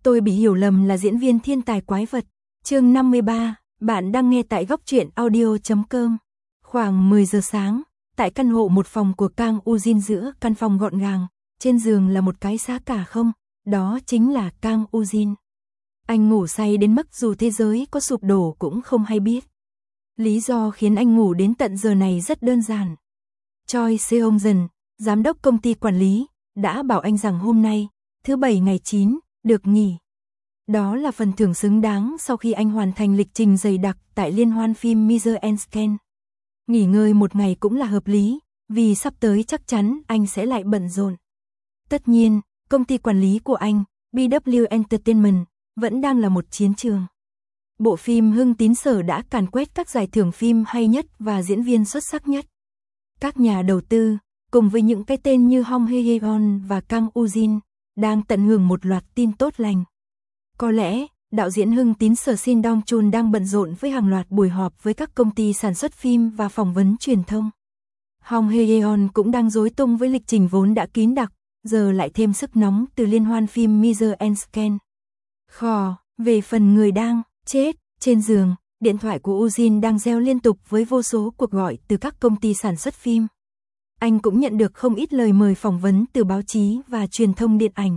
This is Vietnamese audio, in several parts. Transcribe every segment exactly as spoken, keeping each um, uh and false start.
Tôi bị hiểu lầm là diễn viên thiên tài quái vật. Chương năm mươi ba, bạn đang nghe tại góc truyện audio chấm com. Khoảng mười giờ sáng, tại căn hộ một phòng của Kang Ujin, giữa căn phòng gọn gàng, trên giường là một cái giá cả không, đó chính là Kang Ujin. Anh ngủ say đến mức dù thế giới có sụp đổ cũng không hay biết. Lý do khiến anh ngủ đến tận giờ này rất đơn giản. Choi Seong-jeon, giám đốc công ty quản lý, đã bảo anh rằng hôm nay, thứ bảy ngày chín, được nghỉ. Đó là phần thưởng xứng đáng sau khi anh hoàn thành lịch trình dày đặc tại liên hoan phim Mr and Scan. Nghỉ ngơi một ngày cũng là hợp lý, vì sắp tới chắc chắn anh sẽ lại bận rộn. Tất nhiên, công ty quản lý của anh, bê vê Entertainment, vẫn đang là một chiến trường. Bộ phim Hưng Tín Sở đã càn quét các giải thưởng phim hay nhất và diễn viên xuất sắc nhất. Các nhà đầu tư, cùng với những cái tên như Hong Hye-yeon và Kang Ujin, đang tận hưởng một loạt tin tốt lành. Có lẽ, đạo diễn Hưng Tín Sở Shin Dong-chun đang bận rộn với hàng loạt buổi họp với các công ty sản xuất phim và phỏng vấn truyền thông. Hong Hye-yeon cũng đang rối tung với lịch trình vốn đã kín đặc, giờ lại thêm sức nóng từ liên hoan phim Mr and Scan. Khò, về phần người đang chết trên giường, điện thoại của Ujin đang reo liên tục với vô số cuộc gọi từ các công ty sản xuất phim. Anh cũng nhận được không ít lời mời phỏng vấn từ báo chí và truyền thông điện ảnh.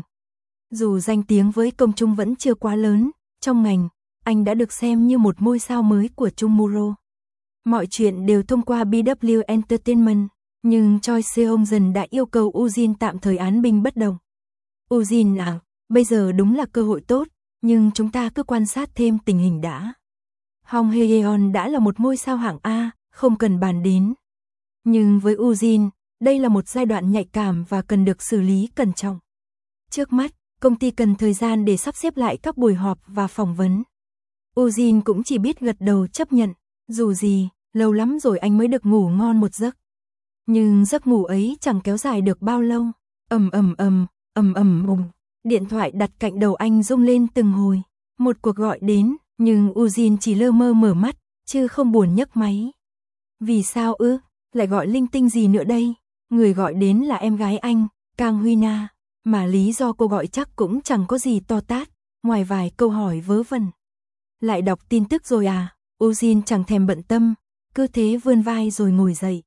Dù danh tiếng với công chúng vẫn chưa quá lớn, trong ngành, anh đã được xem như một ngôi sao mới của Tomorrow. Mọi chuyện đều thông qua bê vê Entertainment, nhưng Choi Seong-jeon đã yêu cầu Ujin tạm thời án binh bất động. Ujin à, bây giờ đúng là cơ hội tốt, nhưng chúng ta cứ quan sát thêm tình hình đã. Hong Hye-yeon đã là một ngôi sao hạng A, không cần bàn đến. Nhưng với Ujin, đây là một giai đoạn nhạy cảm và cần được xử lý cẩn trọng. Trước mắt, công ty cần thời gian để sắp xếp lại các buổi họp và phỏng vấn. Ujin cũng chỉ biết gật đầu chấp nhận, dù gì, lâu lắm rồi anh mới được ngủ ngon một giấc. Nhưng giấc ngủ ấy chẳng kéo dài được bao lâu. Ầm ầm ầm, ầm ầm ầm. Điện thoại đặt cạnh đầu anh rung lên từng hồi. Một cuộc gọi đến, nhưng Ujin chỉ lơ mơ mở mắt, chứ không buồn nhấc máy. Vì sao ư? Lại gọi linh tinh gì nữa đây? Người gọi đến là em gái anh, Kang Huy-na, mà lý do cô gọi chắc cũng chẳng có gì to tát, ngoài vài câu hỏi vớ vẩn. Lại đọc tin tức rồi à? Ujin chẳng thèm bận tâm, cứ thế vươn vai rồi ngồi dậy.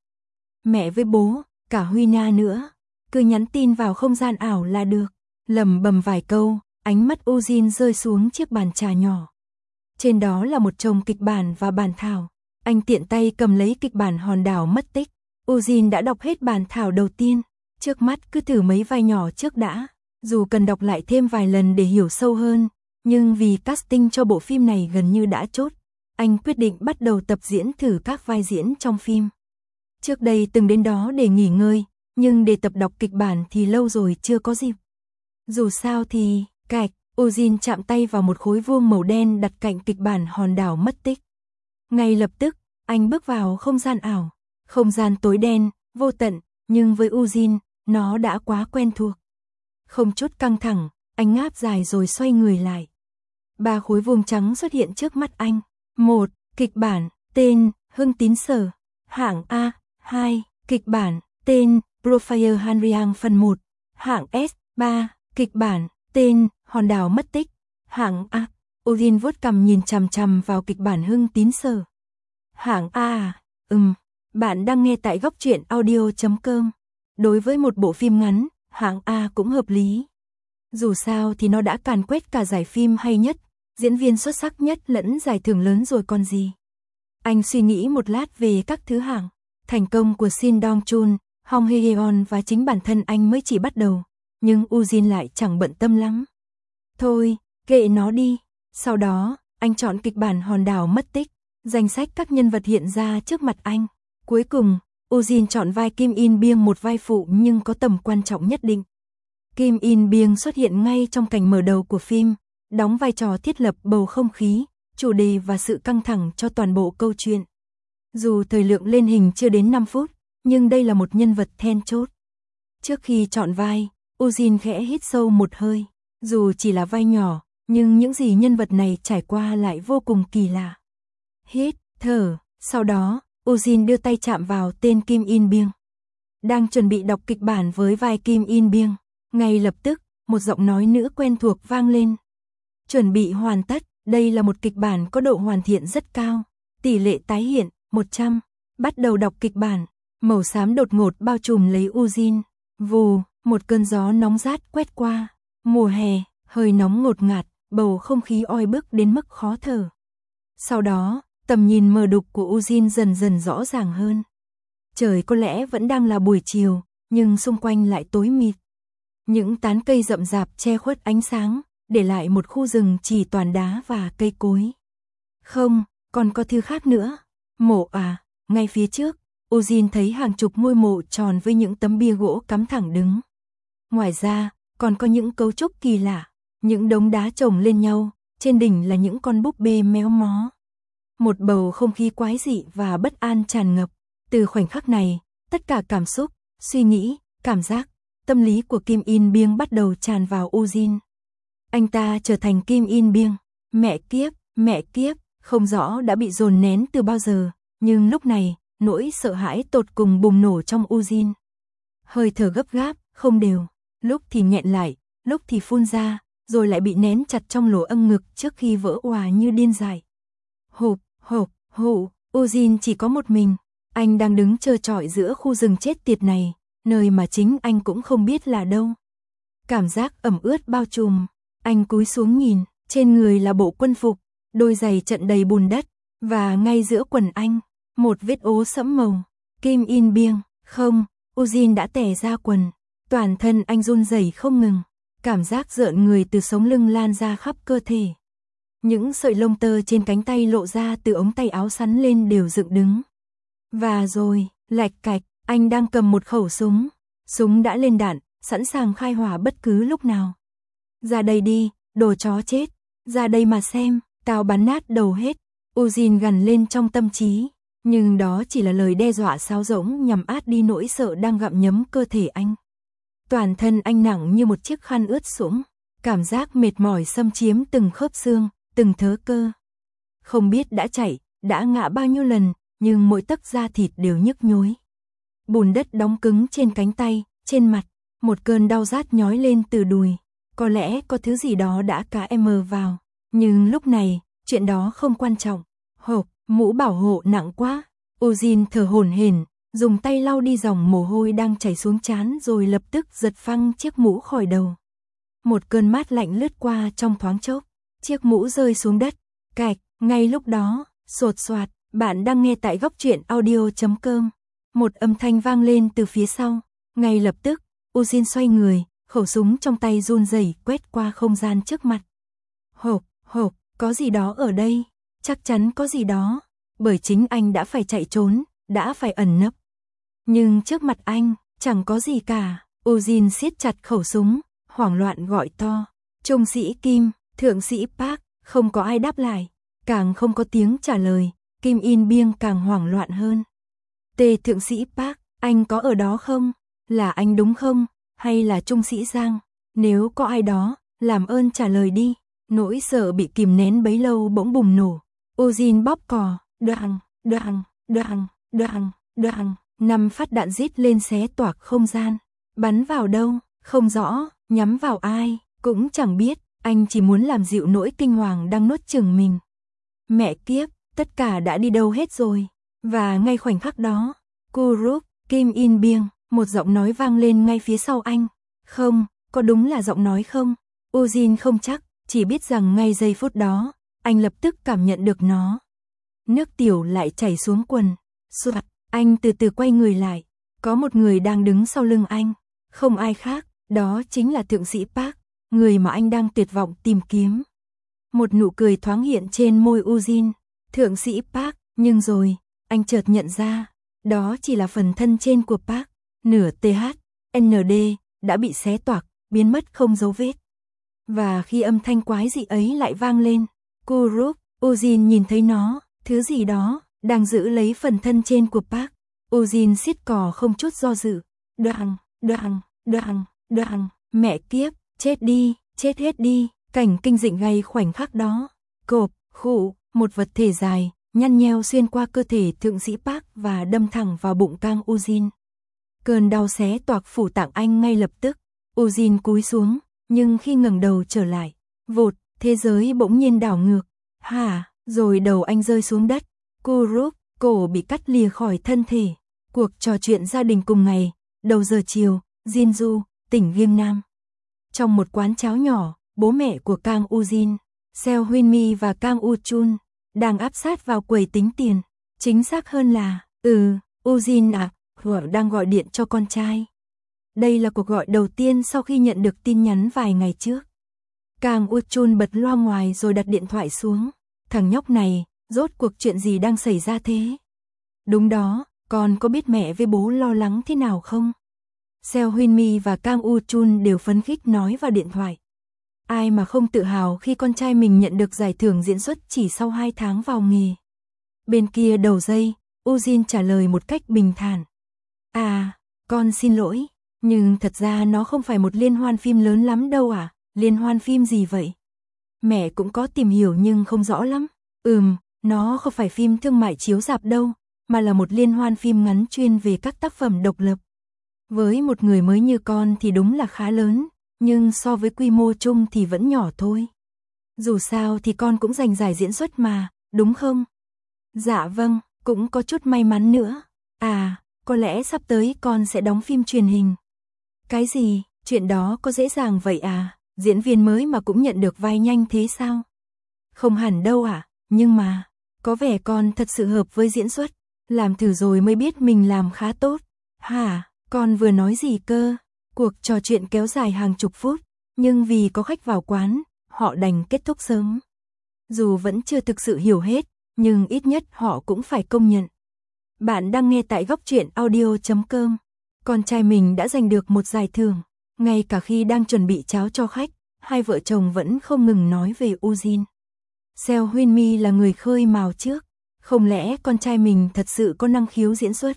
Mẹ với bố, cả Huy-na nữa, cứ nhắn tin vào không gian ảo là được. Lầm bầm vài câu, ánh mắt Ujin rơi xuống chiếc bàn trà nhỏ. Trên đó là một chồng kịch bản và bản thảo. Anh tiện tay cầm lấy kịch bản Hòn đảo mất tích. Ujin đã đọc hết bản thảo đầu tiên. Trước mắt cứ thử mấy vai nhỏ trước đã. Dù cần đọc lại thêm vài lần để hiểu sâu hơn, nhưng vì casting cho bộ phim này gần như đã chốt, anh quyết định bắt đầu tập diễn thử các vai diễn trong phim. Trước đây từng đến đó để nghỉ ngơi, nhưng để tập đọc kịch bản thì lâu rồi chưa có dịp. Dù sao thì, cạch, Ujin chạm tay vào một khối vuông màu đen đặt cạnh kịch bản Hòn đảo mất tích. Ngay lập tức, anh bước vào không gian ảo. Không gian tối đen, vô tận, nhưng với Ujin, nó đã quá quen thuộc. Không chút căng thẳng, anh ngáp dài rồi xoay người lại. Ba khối vuông trắng xuất hiện trước mắt anh. Một, kịch bản, tên, Hưng Tín Sở, hạng A. Hai, kịch bản, tên, Profile Hanriang phần một, hạng S. Ba, kịch bản, tên, Hòn đảo mất tích, hạng A. Ujin vuốt cằm nhìn chằm chằm vào kịch bản Hưng Tín Sở. Hạng A à? Ừm, bạn đang nghe tại góc truyện audio chấm com. Đối với một bộ phim ngắn, hạng A cũng hợp lý. Dù sao thì nó đã càn quét cả giải phim hay nhất, diễn viên xuất sắc nhất lẫn giải thưởng lớn rồi còn gì. Anh suy nghĩ một lát về các thứ hạng. Thành công của Shin Dong-chun, Hong Hye-yeon và chính bản thân anh mới chỉ bắt đầu, nhưng Ujin lại chẳng bận tâm lắm. Thôi, kệ nó đi. Sau đó, anh chọn kịch bản Hòn đảo mất tích, danh sách các nhân vật hiện ra trước mặt anh. Cuối cùng, Ujin chọn vai Kim In Bieng, một vai phụ nhưng có tầm quan trọng nhất định. Kim In Bieng xuất hiện ngay trong cảnh mở đầu của phim, đóng vai trò thiết lập bầu không khí, chủ đề và sự căng thẳng cho toàn bộ câu chuyện. Dù thời lượng lên hình chưa đến năm phút, nhưng đây là một nhân vật then chốt. Trước khi chọn vai, Ujin khẽ hít sâu một hơi. Dù chỉ là vai nhỏ, nhưng những gì nhân vật này trải qua lại vô cùng kỳ lạ. Hít, thở, sau đó, Ujin đưa tay chạm vào tên Kim In Bieng. Đang chuẩn bị đọc kịch bản với vai Kim In Bieng, ngay lập tức, một giọng nói nữ quen thuộc vang lên. Chuẩn bị hoàn tất, đây là một kịch bản có độ hoàn thiện rất cao. Tỷ lệ tái hiện, một trăm. Bắt đầu đọc kịch bản. Màu xám đột ngột bao trùm lấy Ujin. Vù, một cơn gió nóng rát quét qua. Mùa hè, hơi nóng ngột ngạt, bầu không khí oi bức đến mức khó thở. Sau đó, tầm nhìn mờ đục của Ujin dần dần rõ ràng hơn. Trời có lẽ vẫn đang là buổi chiều, nhưng xung quanh lại tối mịt. Những tán cây rậm rạp che khuất ánh sáng, để lại một khu rừng chỉ toàn đá và cây cối. Không, còn có thứ khác nữa. Mộ à, ngay phía trước, Ujin thấy hàng chục ngôi mộ tròn với những tấm bia gỗ cắm thẳng đứng. Ngoài ra, còn có những cấu trúc kỳ lạ, những đống đá chồng lên nhau, trên đỉnh là những con búp bê méo mó. Một bầu không khí quái dị và bất an tràn ngập. Từ khoảnh khắc này, tất cả cảm xúc, suy nghĩ, cảm giác, tâm lý của Kim In Biêng bắt đầu tràn vào Ujin. Anh ta trở thành Kim In Biêng. Mẹ kiếp, mẹ kiếp, không rõ đã bị dồn nén từ bao giờ, nhưng lúc này, nỗi sợ hãi tột cùng bùng nổ trong Ujin. Hơi thở gấp gáp, không đều, lúc thì nghẹn lại, lúc thì phun ra, rồi lại bị nén chặt trong lỗ âng ngực trước khi vỡ òa như điên dại. Hộp, hộp, hụ, Ujin chỉ có một mình, anh đang đứng trơ trọi giữa khu rừng chết tiệt này, nơi mà chính anh cũng không biết là đâu. Cảm giác ẩm ướt bao trùm, anh cúi xuống nhìn, trên người là bộ quân phục, đôi giày trận đầy bùn đất, và ngay giữa quần anh, một vết ố sẫm màu. Kim In Biêng, không, Ujin đã tè ra quần, toàn thân anh run rẩy không ngừng, cảm giác rợn người từ sống lưng lan ra khắp cơ thể. Những sợi lông tơ trên cánh tay lộ ra từ ống tay áo sắn lên đều dựng đứng. Và rồi, lạch cạch, anh đang cầm một khẩu súng, súng đã lên đạn, sẵn sàng khai hỏa bất cứ lúc nào. Ra đây đi, đồ chó chết, ra đây mà xem, tao bắn nát đầu hết. Ujin gằn lên trong tâm trí, nhưng đó chỉ là lời đe dọa sáo rỗng nhằm át đi nỗi sợ đang gặm nhấm cơ thể anh. Toàn thân anh nặng như một chiếc khăn ướt sũng, cảm giác mệt mỏi xâm chiếm từng khớp xương, từng thớ cơ. Không biết đã chạy, đã ngã bao nhiêu lần, nhưng mỗi tấc da thịt đều nhức nhối. Bùn đất đóng cứng trên cánh tay, trên mặt, một cơn đau rát nhói lên từ đùi. Có lẽ có thứ gì đó đã cá em vào, nhưng lúc này, chuyện đó không quan trọng. Hộp, mũ bảo hộ nặng quá. Ujin thở hổn hển, dùng tay lau đi dòng mồ hôi đang chảy xuống trán rồi lập tức giật phăng chiếc mũ khỏi đầu. Một cơn mát lạnh lướt qua trong thoáng chốc, chiếc mũ rơi xuống đất. Cạch, ngay lúc đó, sột soạt, bạn đang nghe tại góc truyện audio chấm com. Một âm thanh vang lên từ phía sau, ngay lập tức, Ujin xoay người, khẩu súng trong tay run rẩy quét qua không gian trước mặt. Hộp, hộp, có gì đó ở đây, chắc chắn có gì đó, bởi chính anh đã phải chạy trốn, đã phải ẩn nấp. Nhưng trước mặt anh, chẳng có gì cả. Ujin siết chặt khẩu súng, hoảng loạn gọi to. Trung sĩ Kim, thượng sĩ Park, không có ai đáp lại, càng không có tiếng trả lời. Kim In Biêng càng hoảng loạn hơn. Tề thượng sĩ Park, anh có ở đó không? Là anh đúng không? Hay là trung sĩ Giang? Nếu có ai đó, làm ơn trả lời đi. Nỗi sợ bị kìm nén bấy lâu bỗng bùng nổ. Ujin bóp cò, đoàng, đoàng, đoàng, đoàng, đoàng. Năm phát đạn rít lên xé toạc không gian. Bắn vào đâu? Không rõ. Nhắm vào ai? Cũng chẳng biết. Anh chỉ muốn làm dịu nỗi kinh hoàng đang nuốt chửng mình. Mẹ kiếp, tất cả đã đi đâu hết rồi. Và ngay khoảnh khắc đó, Kurup, Kim In Biêng, một giọng nói vang lên ngay phía sau anh. Không, có đúng là giọng nói không? Ujin không chắc, chỉ biết rằng ngay giây phút đó, anh lập tức cảm nhận được nó. Nước tiểu lại chảy xuống quần. Soạt, anh từ từ quay người lại. Có một người đang đứng sau lưng anh. Không ai khác, đó chính là thượng sĩ Park, người mà anh đang tuyệt vọng tìm kiếm. Một nụ cười thoáng hiện trên môi Ujin. Thượng sĩ Park, nhưng rồi, anh chợt nhận ra, đó chỉ là phần thân trên của Park. Nửa tê hát, en đê, đã bị xé toạc, biến mất không dấu vết. Và khi âm thanh quái dị ấy lại vang lên, Kurup, Ujin nhìn thấy nó, thứ gì đó, đang giữ lấy phần thân trên của Park. Ujin siết cò không chút do dự. Đoàng, đoàng, đoàng, đoàng, mẹ kiếp, chết đi, chết hết đi. Cảnh kinh dị ngay khoảnh khắc đó. Cộp, khụ, một vật thể dài, nhăn nheo xuyên qua cơ thể thượng sĩ Park và đâm thẳng vào bụng Kang Ujin. Cơn đau xé toạc phủ tạng anh ngay lập tức. Ujin cúi xuống, nhưng khi ngẩng đầu trở lại, vụt, Thế giới bỗng nhiên đảo ngược. Hả, rồi đầu anh rơi xuống đất. Kurup, cổ bị cắt lìa khỏi thân thể. Cuộc trò chuyện gia đình cùng ngày, đầu giờ chiều, Jinju, tỉnh Giêng Nam. Trong một quán cháo nhỏ, bố mẹ của Kang Ujin, Seo Huynh và Kang Uchun, đang áp sát vào quầy tính tiền. Chính xác hơn là, ừ, Ujin à, Hỏa đang gọi điện cho con trai. Đây là cuộc gọi đầu tiên sau khi nhận được tin nhắn vài ngày trước. Kang Uchun bật loa ngoài rồi đặt điện thoại xuống. Thằng nhóc này, rốt cuộc chuyện gì đang xảy ra thế? Đúng đó, con có biết mẹ với bố lo lắng thế nào không? Seo Huynh và Kang Uchun đều phấn khích nói vào điện thoại. Ai mà không tự hào khi con trai mình nhận được giải thưởng diễn xuất chỉ sau hai tháng vào nghề. Bên kia đầu dây, Ujin trả lời một cách bình thản. À, con xin lỗi, nhưng thật ra nó không phải một liên hoan phim lớn lắm đâu à, liên hoan phim gì vậy? Mẹ cũng có tìm hiểu nhưng không rõ lắm. Ừm, nó không phải phim thương mại chiếu rạp đâu, mà là một liên hoan phim ngắn chuyên về các tác phẩm độc lập. Với một người mới như con thì đúng là khá lớn, nhưng so với quy mô chung thì vẫn nhỏ thôi. Dù sao thì con cũng giành giải diễn xuất mà, đúng không? Dạ vâng, cũng có chút may mắn nữa. À, có lẽ sắp tới con sẽ đóng phim truyền hình. Cái gì, chuyện đó có dễ dàng vậy à? Diễn viên mới mà cũng nhận được vai nhanh thế sao? Không hẳn đâu ạ, à, nhưng mà, có vẻ con thật sự hợp với diễn xuất. Làm thử rồi mới biết mình làm khá tốt. Hả, con vừa nói gì cơ? Cuộc trò chuyện kéo dài hàng chục phút, nhưng vì có khách vào quán, họ đành kết thúc sớm. Dù vẫn chưa thực sự hiểu hết, nhưng ít nhất họ cũng phải công nhận. Bạn đang nghe tại góc truyện audio chấm com. Con trai mình đã giành được một giải thưởng. Ngay cả khi đang chuẩn bị cháo cho khách, hai vợ chồng vẫn không ngừng nói về Ujin. Seo Huynh là người khơi mào trước. Không lẽ con trai mình thật sự có năng khiếu diễn xuất?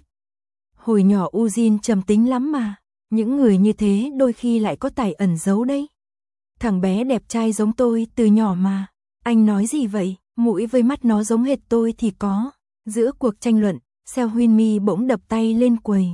Hồi nhỏ Ujin trầm tính lắm mà. Những người như thế đôi khi lại có tài ẩn giấu đấy. Thằng bé đẹp trai giống tôi từ nhỏ mà. Anh nói gì vậy? Mũi với mắt nó giống hệt tôi thì có. Giữa cuộc tranh luận, Seo Huynh bỗng đập tay lên quầy.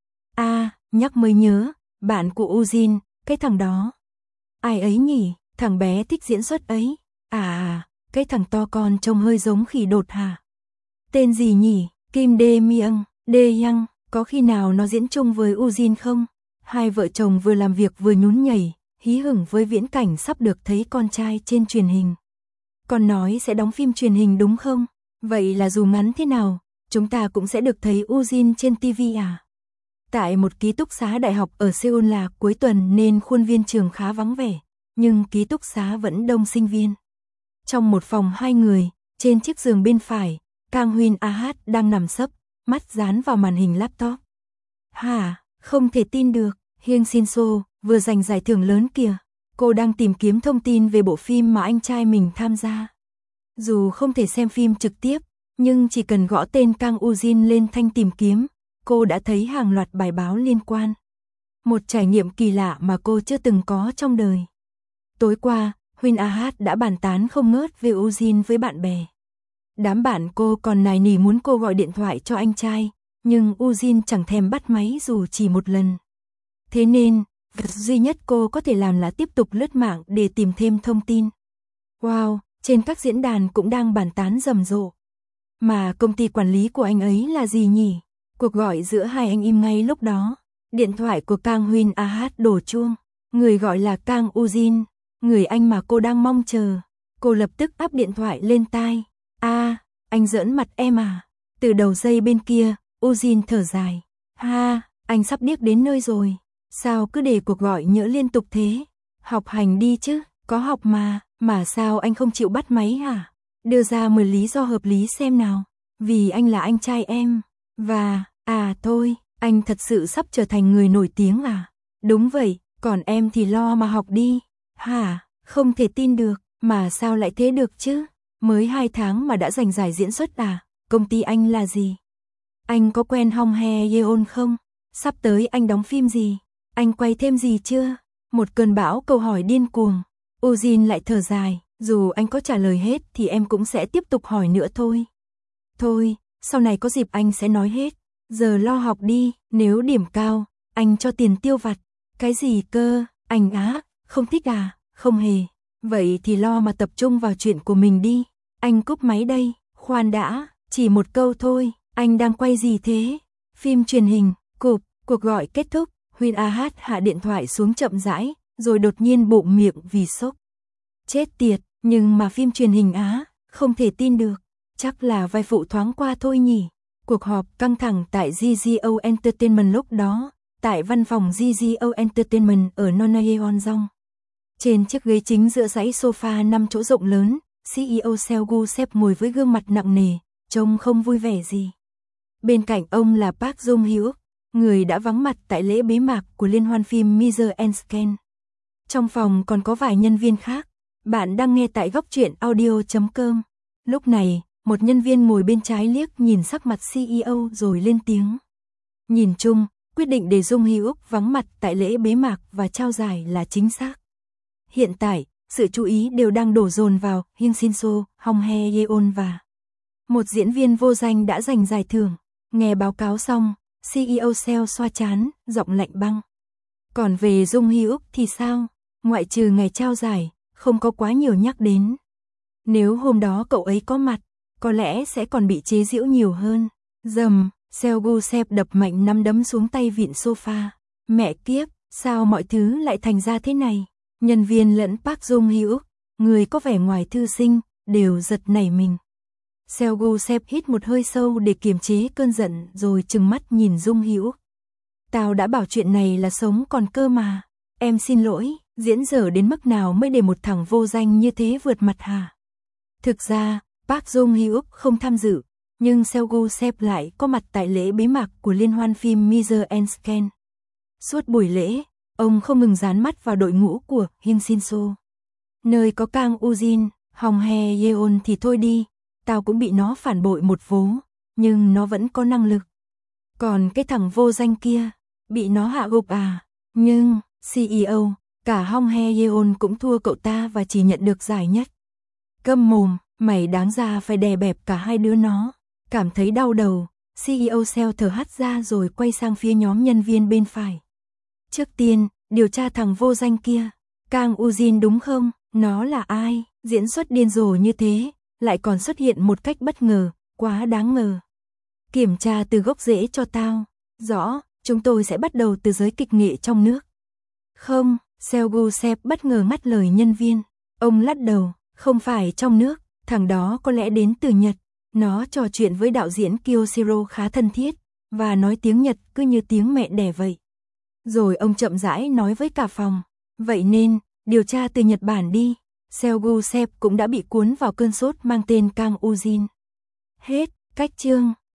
À, nhắc mới nhớ, bạn của Ujin, cái thằng đó. Ai ấy nhỉ? Thằng bé thích diễn xuất ấy. À, cái thằng to con trông hơi giống khỉ đột hả? Tên gì nhỉ? Kim Dae Myung, Dae Young, có khi nào nó diễn chung với Ujin không? Hai vợ chồng vừa làm việc vừa nhún nhảy, hí hửng với viễn cảnh sắp được thấy con trai trên truyền hình. Con nói sẽ đóng phim truyền hình đúng không? Vậy là dù ngắn thế nào, chúng ta cũng sẽ được thấy Ujin trên ti vi à? Tại một ký túc xá đại học ở Seoul là cuối tuần nên khuôn viên trường khá vắng vẻ, nhưng ký túc xá vẫn đông sinh viên. Trong một phòng hai người, trên chiếc giường bên phải, Kang Huynh Ah đang nằm sấp, mắt dán vào màn hình laptop. Hả, không thể tin được, Hyun Shin So vừa giành giải thưởng lớn kìa. Cô đang tìm kiếm thông tin về bộ phim mà anh trai mình tham gia. Dù không thể xem phim trực tiếp, nhưng chỉ cần gõ tên Kang Ujin lên thanh tìm kiếm, cô đã thấy hàng loạt bài báo liên quan. Một trải nghiệm kỳ lạ mà cô chưa từng có trong đời. Tối qua, Huynh Ah đã bàn tán không ngớt về Ujin với bạn bè. Đám bạn cô còn nài nỉ muốn cô gọi điện thoại cho anh trai, nhưng Ujin chẳng thèm bắt máy dù chỉ một lần. Thế nên, việc duy nhất cô có thể làm là tiếp tục lướt mạng để tìm thêm thông tin. Wow, trên các diễn đàn cũng đang bàn tán rầm rộ. Mà công ty quản lý của anh ấy là gì nhỉ? Cuộc gọi giữa hai anh im ngay lúc đó. Điện thoại của Kang Huynh Ah đổ chuông. Người gọi là Kang Ujin, người anh mà cô đang mong chờ. Cô lập tức áp điện thoại lên tai. À, anh giỡn mặt em à? Từ đầu dây bên kia, Ujin thở dài. Ha, anh sắp điếc đến nơi rồi. Sao cứ để cuộc gọi nhỡ liên tục thế? Học hành đi chứ, có học mà, mà sao anh không chịu bắt máy hả? Đưa ra mười lý do hợp lý xem nào. Vì anh là anh trai em. Và, à thôi, anh thật sự sắp trở thành người nổi tiếng à? Đúng vậy, còn em thì lo mà học đi. Hả, không thể tin được, mà sao lại thế được chứ? Mới hai tháng mà đã giành giải diễn xuất à? Công ty anh là gì? Anh có quen Hong Hae Yeon không? Sắp tới anh đóng phim gì? Anh quay thêm gì chưa? Một cơn bão câu hỏi điên cuồng. Ujin lại thở dài, dù anh có trả lời hết thì em cũng sẽ tiếp tục hỏi nữa thôi. Thôi, sau này có dịp anh sẽ nói hết. Giờ lo học đi, nếu điểm cao, anh cho tiền tiêu vặt. Cái gì cơ, anh á, không thích à? Không hề. Vậy thì lo mà tập trung vào chuyện của mình đi. Anh cúp máy đây. Khoan đã, chỉ một câu thôi, anh đang quay gì thế? Phim truyền hình, cụp, cuộc gọi kết thúc, Huyên A Hát hạ điện thoại xuống chậm rãi, rồi đột nhiên bụm miệng vì sốc. Chết tiệt, nhưng mà phim truyền hình á, không thể tin được, chắc là vai phụ thoáng qua thôi nhỉ. Cuộc họp căng thẳng tại giê giê ô Entertainment lúc đó, tại văn phòng giê giê ô Entertainment ở Nonyeonjong. Trên chiếc ghế chính giữa dãy sofa năm chỗ rộng lớn, xê e ô Seo Gu-sep ngồi với gương mặt nặng nề, trông không vui vẻ gì. Bên cạnh ông là Park Jong-hyuk, người đã vắng mặt tại lễ bế mạc của liên hoan phim Mother and Scan. Trong phòng còn có vài nhân viên khác. Bạn đang nghe tại góc truyện audio chấm com. Lúc này, một nhân viên ngồi bên trái liếc nhìn sắc mặt xê e ô rồi lên tiếng. Nhìn chung, quyết định để Jong-hyuk vắng mặt tại lễ bế mạc và trao giải là chính xác. Hiện tại, sự chú ý đều đang đổ dồn vào Hyun Shin-so, Hong Hye-yeon và một diễn viên vô danh đã giành giải thưởng. Nghe báo cáo xong, xê e ô Seo xoa trán, giọng lạnh băng. Còn về Jong-hyuk thì sao? Ngoại trừ ngày trao giải, không có quá nhiều nhắc đến. Nếu hôm đó cậu ấy có mặt, có lẽ sẽ còn bị chế giễu nhiều hơn. Dầm, Seo Gu-sep đập mạnh nắm đấm xuống tay vịn sofa. Mẹ kiếp, sao mọi thứ lại thành ra thế này? Nhân viên lẫn Park Jong-hyuk, người có vẻ ngoài thư sinh, đều giật nảy mình. Seo Gu-sep hít một hơi sâu để kiềm chế cơn giận rồi trừng mắt nhìn Jong-hyuk. Tao đã bảo chuyện này là sống còn cơ mà. Em xin lỗi, diễn dở đến mức nào mới để một thằng vô danh như thế vượt mặt hả? Thực ra, Park Jong-hyuk không tham dự, nhưng Seo Gu-sep lại có mặt tại lễ bế mạc của liên hoan phim Mother and Scan. Suốt buổi lễ, ông không ngừng dán mắt vào đội ngũ của Hyun Shin-so. Nơi có Kang Ujin, Hong Hye-yeon thì thôi đi, tao cũng bị nó phản bội một vố, nhưng nó vẫn có năng lực. Còn cái thằng vô danh kia, bị nó hạ gục à? Nhưng, xê e ô, cả Hong Hye-yeon cũng thua cậu ta và chỉ nhận được giải nhất. Câm mồm, mày đáng ra phải đè bẹp cả hai đứa nó. Cảm thấy đau đầu, xê e ô Seo thở hắt ra rồi quay sang phía nhóm nhân viên bên phải. Trước tiên, điều tra thằng vô danh kia. Kang Ujin đúng không? Nó là ai? Diễn xuất điên rồ như thế, lại còn xuất hiện một cách bất ngờ, quá đáng ngờ. Kiểm tra từ gốc rễ cho tao. Rõ, chúng tôi sẽ bắt đầu từ giới kịch nghệ trong nước. Không, Seo Gu-sep bất ngờ ngắt lời nhân viên. Ông lắc đầu, không phải trong nước, thằng đó có lẽ đến từ Nhật. Nó trò chuyện với đạo diễn Kyoshiro khá thân thiết, và nói tiếng Nhật cứ như tiếng mẹ đẻ vậy. Rồi ông chậm rãi nói với cả phòng, vậy nên, điều tra từ Nhật Bản đi. Seo Gu-sep cũng đã bị cuốn vào cơn sốt mang tên Kang Ujin. Hết, cách chương.